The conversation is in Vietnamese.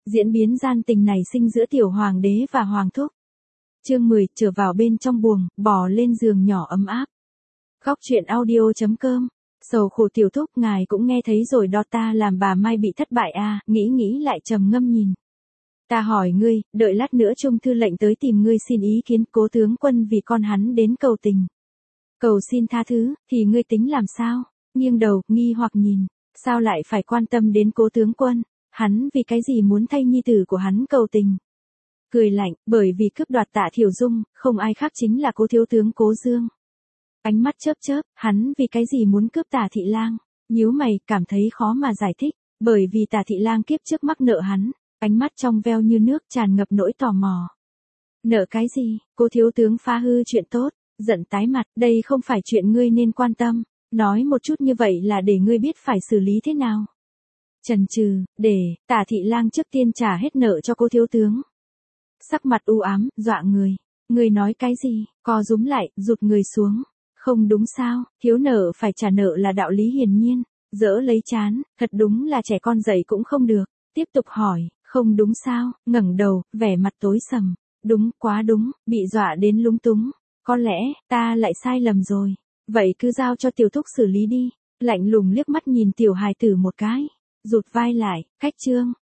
Diễn biến gian tình nảy sinh giữa tiểu hoàng đế và hoàng thúc. Chương 10, trở vào bên trong buồng, bò lên giường nhỏ ấm áp. Góc truyện audio.com. Sầu khổ tiểu thúc, ngài cũng nghe thấy rồi đó, ta làm bà Mai bị thất bại à, nghĩ lại trầm ngâm nhìn. Ta hỏi ngươi, đợi lát nữa Trung thư lệnh tới tìm ngươi xin ý kiến Cố tướng quân vì con hắn đến cầu tình. Cầu xin tha thứ, thì ngươi tính làm sao? Nghiêng đầu, nghi hoặc nhìn, sao lại phải quan tâm đến Cố tướng quân? Hắn vì cái gì muốn thay nhi tử của hắn cầu tình? Cười lạnh, bởi vì cướp đoạt Tạ Thiểu Dung, không ai khác chính là Cố thiếu tướng Cố Dương. Ánh mắt chớp, hắn vì cái gì muốn cướp Tả thị lang? Nhíu mày, cảm thấy khó mà giải thích, bởi vì Tả thị lang kiếp trước mắc nợ hắn, ánh mắt trong veo như nước tràn ngập nỗi tò mò. Nợ cái gì? Cố thiếu tướng phá hư chuyện tốt, giận tái mặt, đây không phải chuyện ngươi nên quan tâm, nói một chút như vậy là để ngươi biết phải xử lý thế nào. Chần chừ, để Tả thị lang trước tiên trả hết nợ cho Cố thiếu tướng. Sắc mặt u ám, dọa người. Ngươi nói cái gì? Co rúm lại, rụt người xuống. Không đúng sao, thiếu nợ phải trả nợ là đạo lý hiển nhiên. Dỡ lấy chán, thật đúng là trẻ con dạy cũng không được. Tiếp tục hỏi, không đúng sao, ngẩng đầu, vẻ mặt tối sầm. Đúng, quá đúng, bị dọa đến lúng túng. Có lẽ, ta lại sai lầm rồi. Vậy cứ giao cho tiểu thúc xử lý đi. Lạnh lùng liếc mắt nhìn tiểu hài tử một cái. Rụt vai lại, cách trương,